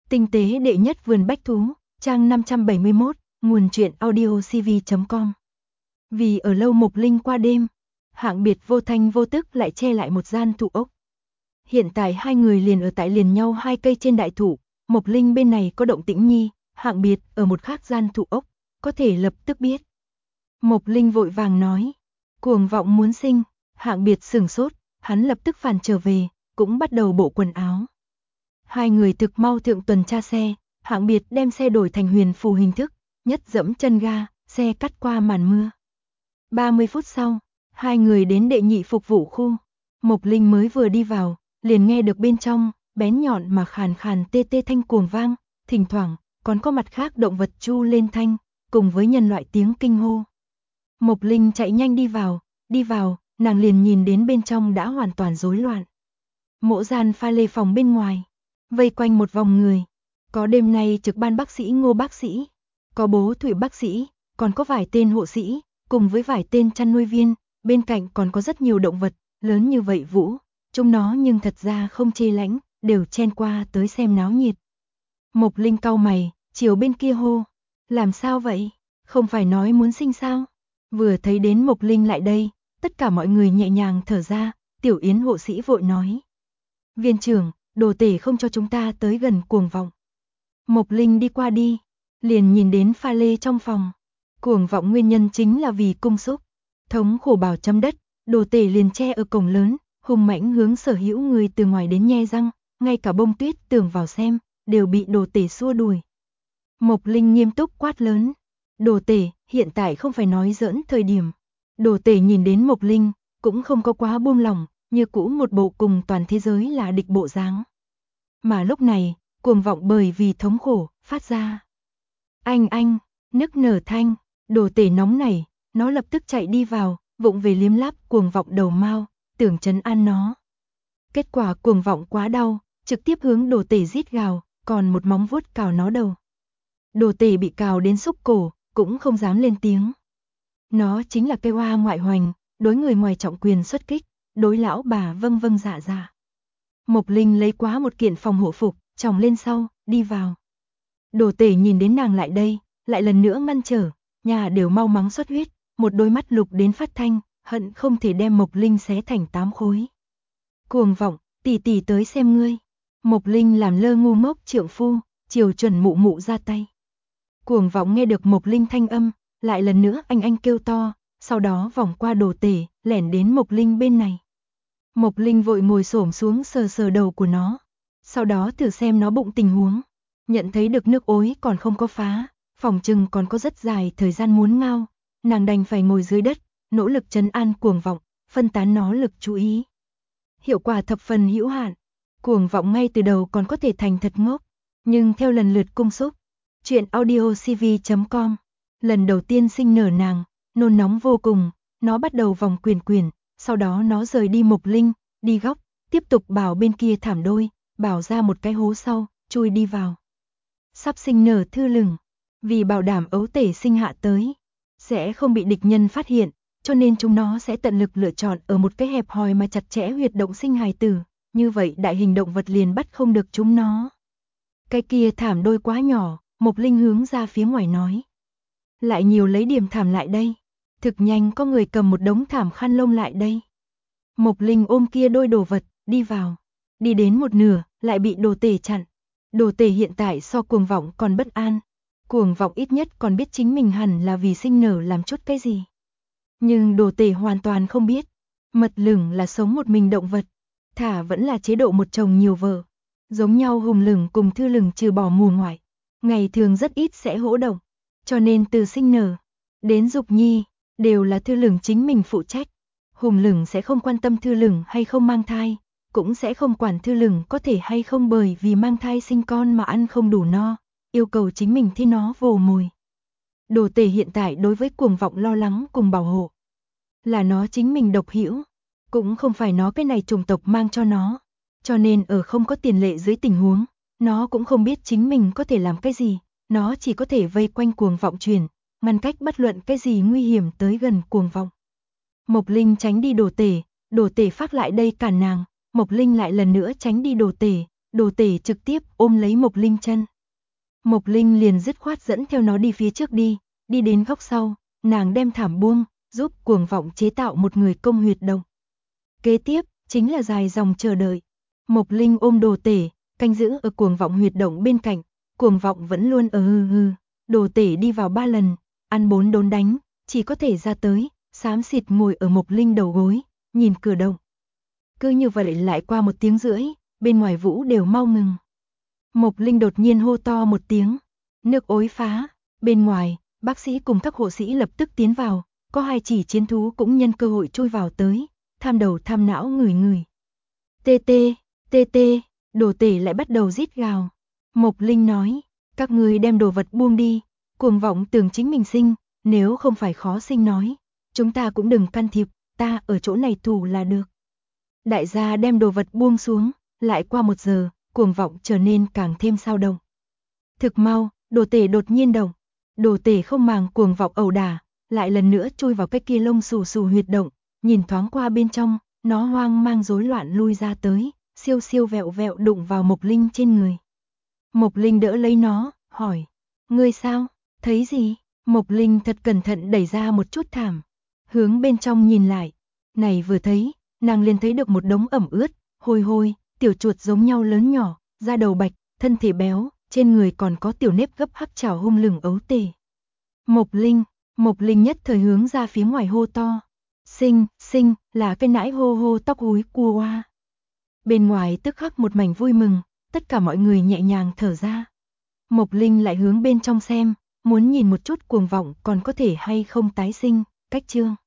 Tinh tế đệ nhất vườn bách thú, trang 571, nguồn truyện audio cv.com. Vì ở lâu Mộc Linh qua đêm, hạng biệt vô thanh vô tức lại che lại một gian thụ ốc. Hiện tại hai người liền ở tại liền nhau hai cây trên đại thụ, Mộc Linh bên này có động tĩnh nhi, hạng biệt ở một khác gian thụ ốc, có thể lập tức biết. Mộc Linh vội vàng nói, Cuồng Vọng muốn sinh, hạng biệt sửng sốt, hắn lập tức phản trở về, cũng bắt đầu bộ quần áo. Hai người thực mau thượng tuần tra xe, hạng biệt đem xe đổi thành huyền phù hình thức, nhất dẫm chân ga, xe cắt qua màn mưa. 30 phút sau, hai người đến đệ nhị phục vụ khu. Mộc Linh mới vừa đi vào, liền nghe được bên trong, bén nhọn mà khàn khàn tê tê thanh cuồng vang, thỉnh thoảng, còn có mặt khác động vật chu lên thanh, cùng với nhân loại tiếng kinh hô. Mộc Linh chạy nhanh đi vào, nàng liền nhìn đến bên trong đã hoàn toàn rối loạn. Mộ gian pha lê phòng bên ngoài, vây quanh một vòng người, có đêm nay trực ban bác sĩ Ngô bác sĩ, có bố Thủy bác sĩ, còn có vài tên hộ sĩ, cùng với vài tên chăn nuôi viên, bên cạnh còn có rất nhiều động vật, lớn như vậy vũ, chúng nó nhưng thật ra không chê lãnh, đều chen qua tới xem náo nhiệt. Mộc Linh cau mày, chiều bên kia hô, làm sao vậy, không phải nói muốn sinh sao? Vừa thấy đến Mộc Linh lại đây, tất cả mọi người nhẹ nhàng thở ra, Tiểu Yến hộ sĩ vội nói. Viên trưởng, đồ tể không cho chúng ta tới gần Cuồng Vọng. Mộc Linh đi qua đi, liền nhìn đến pha lê trong phòng. Cuồng Vọng nguyên nhân chính là vì cung xúc. Thống khổ bảo chấm đất, đồ tể liền che ở cổng lớn, hùng mãnh hướng sở hữu người từ ngoài đến nhe răng, ngay cả Bông Tuyết tưởng vào xem, đều bị đồ tể xua đuổi. Mộc Linh nghiêm túc quát lớn. Đồ tể, hiện tại không phải nói giỡn thời điểm. Đồ tể nhìn đến Mộc Linh, cũng không có quá buông lỏng, như cũ một bộ cùng toàn thế giới là địch bộ dáng. Mà lúc này, Cuồng Vọng bởi vì thống khổ, phát ra. Anh, nức nở thanh, đồ tể nóng nảy, nó lập tức chạy đi vào, vụng về liếm láp Cuồng Vọng đầu mao, tưởng trấn an nó. Kết quả Cuồng Vọng quá đau, trực tiếp hướng đồ tể rít gào, còn một móng vuốt cào nó đầu. Đồ tể bị cào đến xúc cổ, cũng không dám lên tiếng. Nó chính là cây hoa ngoại hoành, đối người ngoài trọng quyền xuất kích, đối lão bà vâng vâng dạ dạ. Mộc Linh lấy quá một kiện phòng hộ phục, tròng lên sau, đi vào. Đồ tể nhìn đến nàng lại đây, lại lần nữa ngăn trở, nhà đều mau mắng xuất huyết, một đôi mắt lục đến phát thanh, hận không thể đem Mộc Linh xé thành 8 khối. Cuồng Vọng, tỷ tỷ tới xem ngươi. Mộc Linh làm lơ ngu ngốc trượng phu, chiều chuẩn mụ mụ ra tay. Cuồng Vọng nghe được Mộc Linh thanh âm, lại lần nữa anh kêu to, sau đó vòng qua đồ tể, lẻn đến Mộc Linh bên này. Mộc Linh vội ngồi xổm xuống sờ sờ đầu của nó, sau đó thử xem nó bụng tình huống, nhận thấy được nước ối còn không có phá, phòng chừng còn có rất dài thời gian muốn ngao, nàng đành phải ngồi dưới đất, nỗ lực trấn an Cuồng Vọng, phân tán nó lực chú ý. Hiệu quả thập phần hữu hạn, Cuồng Vọng ngay từ đầu còn có thể thành thật ngốc, nhưng theo lần lượt cung xúc, truyện audio cv.com, lần đầu tiên sinh nở nàng, nôn nóng vô cùng, nó bắt đầu vòng quyền, sau đó nó rời đi Mộc Linh, đi góc, tiếp tục bảo bên kia thảm đôi, bảo ra một cái hố sau, chui đi vào. Sắp sinh nở thư lửng, vì bảo đảm ấu tể sinh hạ tới, sẽ không bị địch nhân phát hiện, cho nên chúng nó sẽ tận lực lựa chọn ở một cái hẹp hòi mà chặt chẽ huyệt động sinh hài tử, như vậy đại hình động vật liền bắt không được chúng nó. Cái kia thảm đôi quá nhỏ, Mộc Linh hướng ra phía ngoài nói. Lại nhiều lấy điểm thảm lại đây. Thực nhanh có người cầm một đống thảm khăn lông lại đây. Mộc Linh ôm kia đôi đồ vật, đi vào. Đi đến một nửa, lại bị đồ tể chặn. Đồ tể hiện tại so Cuồng Vọng còn bất an. Cuồng Vọng ít nhất còn biết chính mình hẳn là vì sinh nở làm chút cái gì. Nhưng đồ tể hoàn toàn không biết. Mật lửng là sống một mình động vật. Thả vẫn là chế độ một chồng nhiều vợ. Giống nhau hùng lửng cùng thư lửng trừ bỏ mùa ngoại. Ngày thường rất ít sẽ hỗ động. Cho nên từ sinh nở đến dục nhi, đều là thư lửng chính mình phụ trách. Hùng lửng sẽ không quan tâm thư lửng hay không mang thai, cũng sẽ không quản thư lửng có thể hay không bởi vì mang thai sinh con mà ăn không đủ no, yêu cầu chính mình thi nó vồ mồi. Đồ tể hiện tại đối với Cuồng Vọng lo lắng cùng bảo hộ. Là nó chính mình độc hữu, cũng không phải nó cái này chủng tộc mang cho nó. Cho nên ở không có tiền lệ dưới tình huống, nó cũng không biết chính mình có thể làm cái gì, nó chỉ có thể vây quanh Cuồng Vọng chuyển, ngăn cách bất luận cái gì nguy hiểm tới gần Cuồng Vọng. Mộc Linh tránh đi đồ tể phát lại đây cản nàng, Mộc Linh lại lần nữa tránh đi đồ Đồ Tể trực tiếp ôm lấy Mộc Linh chân. Mộc Linh liền dứt khoát dẫn theo nó đi phía trước đi đến góc sau, nàng đem thảm buông, giúp Cuồng Vọng chế tạo một người công huyệt động. Kế tiếp, chính là dài dòng chờ đợi. Mộc Linh ôm Đồ Tể, canh giữ ở Cuồng Vọng huyệt động bên cạnh, Cuồng Vọng vẫn luôn ở hừ. Đồ Tể đi vào 3 lần, ăn 4 đốn đánh, chỉ có thể ra tới, xám xịt ngồi ở Mộc Linh đầu gối, nhìn cửa động. Cứ như vậy lại qua 1 tiếng rưỡi, bên ngoài vũ đều mau ngừng. Mộc Linh đột nhiên hô to một tiếng, nước ối phá, bên ngoài, bác sĩ cùng các hộ sĩ lập tức tiến vào, có 2 chỉ chiến thú cũng nhân cơ hội chui vào tới, tham đầu tham não ngửi. Tê, Đồ Tể lại bắt đầu rít gào. Mộc Linh nói, các người đem đồ vật buông đi, Cuồng Vọng tưởng chính mình sinh, nếu không phải khó sinh nói, chúng ta cũng đừng can thiệp, ta ở chỗ này thủ là được. Đại gia đem đồ vật buông xuống, lại qua 1 giờ, Cuồng Vọng trở nên càng thêm sao động. Thực mau, Đồ Tể đột nhiên động. Đồ Tể không màng Cuồng Vọng ẩu đả, lại lần nữa chui vào cái kia lông xù huyệt động, nhìn thoáng qua bên trong, nó hoang mang rối loạn lui ra tới, siêu vẹo đụng vào Mộc Linh trên người. Mộc Linh đỡ lấy nó, hỏi, ngươi sao, thấy gì? Mộc Linh thật cẩn thận đẩy ra một chút thảm, hướng bên trong nhìn lại, này vừa thấy, nàng liền thấy được một đống ẩm ướt, hôi, tiểu chuột giống nhau lớn nhỏ, da đầu bạch, thân thể béo, trên người còn có tiểu nếp gấp hắc chảo hung lừng ấu tể. Mộc Linh nhất thời hướng ra phía ngoài hô to, sinh, là cái nãi hô tóc húi cua hoa. Bên ngoài tức khắc một mảnh vui mừng, tất cả mọi người nhẹ nhàng thở ra. Mộc Linh lại hướng bên trong xem, muốn nhìn một chút Cuồng Vọng còn có thể hay không tái sinh, cách chương.